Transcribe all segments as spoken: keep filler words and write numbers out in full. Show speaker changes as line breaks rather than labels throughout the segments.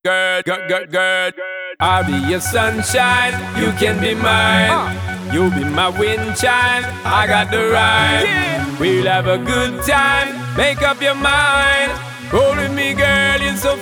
Girl, girl, girl, girl, I'll be your sunshine, you can be mine. You'll be my wind chime, I got the rhyme. We'll have a good time, make up your mind. Roll with me, girl, you're so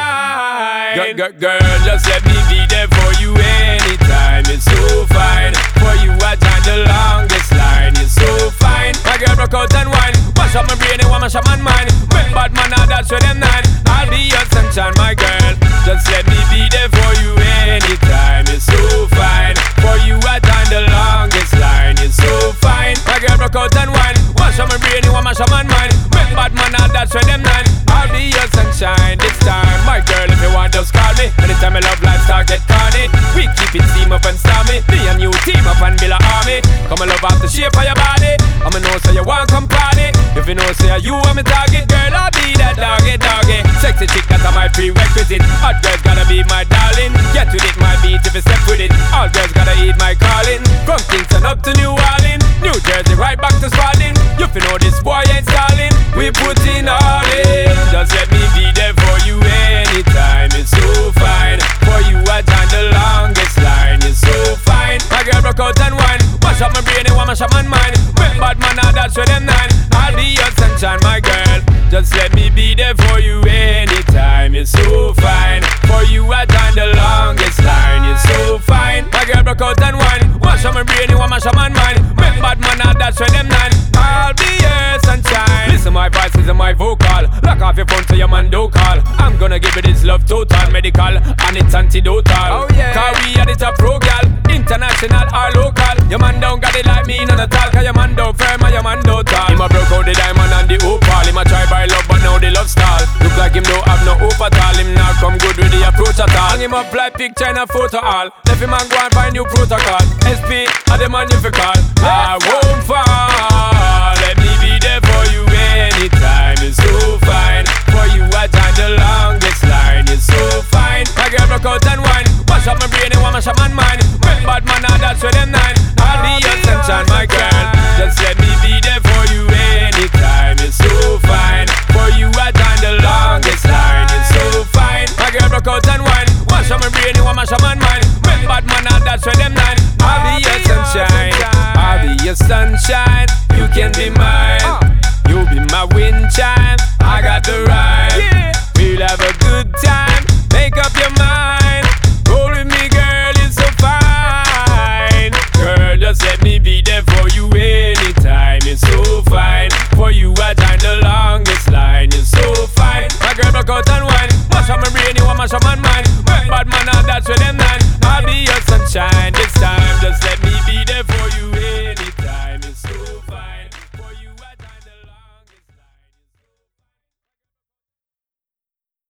fine. Girl, girl, girl, just let me be there for you anytime. It's so fine. For you, I time the longest line. You're so fine. My girl, broke out and wine. Wash up my brain and wash up my mind. Make bad man, now that's where them nine. I'll be your sunshine, my girl. Just let me be there for you anytime. You're so fine. For you, I time the longest line. You're so fine. My girl, broke out and wine. Wash up my brain and wash up my mind. Make bad man, now that's where them nine. I'll be your sunshine this time. My girl, if you want, just call me. Anytime I love life start get corny. We keep it steam up and stormy. Me and you team up and build a army. Come and love off the shape of your body. I'ma know say you want come party. If you know say you want me target, girl, I'll be that doggy doggy. Sexy chick, that's my prerequisite. Hot girls gotta be my darling. Get with it, my beat if you step with it. All girls gotta eat my calling. From Kingston up to New Orleans, New Jersey right back to Spalding. You fi know this boy ain't stalling. We put in all in. Just let me be there for you anytime. It's so fine. For you I time the longest line. You're so fine. My girl broke out and wine. Wash up my brain and wash up my mind. Make bad man now that's where them nine. I'll be your sunshine, my girl. Just let me be there for you anytime. You're so fine. For you I time the longest line. You're so fine. My girl broke out and wine. Wash up my brain and wash up my mind. Make bad man now that's where them nine. I'll be your sunshine. Listen my voice, listen my vocal. Lock off your phone so your man don't call. I'm gonna give it this love total, medical, and it's antidotal. Oh yeah. Cause we are the top pro gal, international or local. Your man don't got it like me, none at all. Cause your man don't firm and your man don't tall. Him a broke out the diamond and the opal. Him a try by love but now the love stall. Look like him don't have no hope at all. Him not come good with the approach at all. Hang him up like picture in a photo all. Left him and go and find new protocol. S P are the man you fi call. I won't fall. Let me be there for you anytime. It's so fine. For you I time the longest line. You're so fine. My girl broke out and wine. Wash up my brain and wash up my mind. Make bad man now that's where them nine. I'll be your sunshine, my girl. Just let me be there for you anytime. You're so fine. For you I time the longest line. You're so fine. My girl broke out and wine. Wash up my brain and wash up my mind. Make bad man now that's where them nine. I'll be your sunshine. I'll be your sunshine. You can be mine. You'll be my wind chime. I got the rhyme. Yeah. We'll have a good time. Make up your mind. Roll with me, girl, it's so fine. Girl, just let me be there for you anytime. It's so fine. For you, I time the longest line. You're so fine. My girl broke out and wine. Wash up my brain, you want mash up my mind.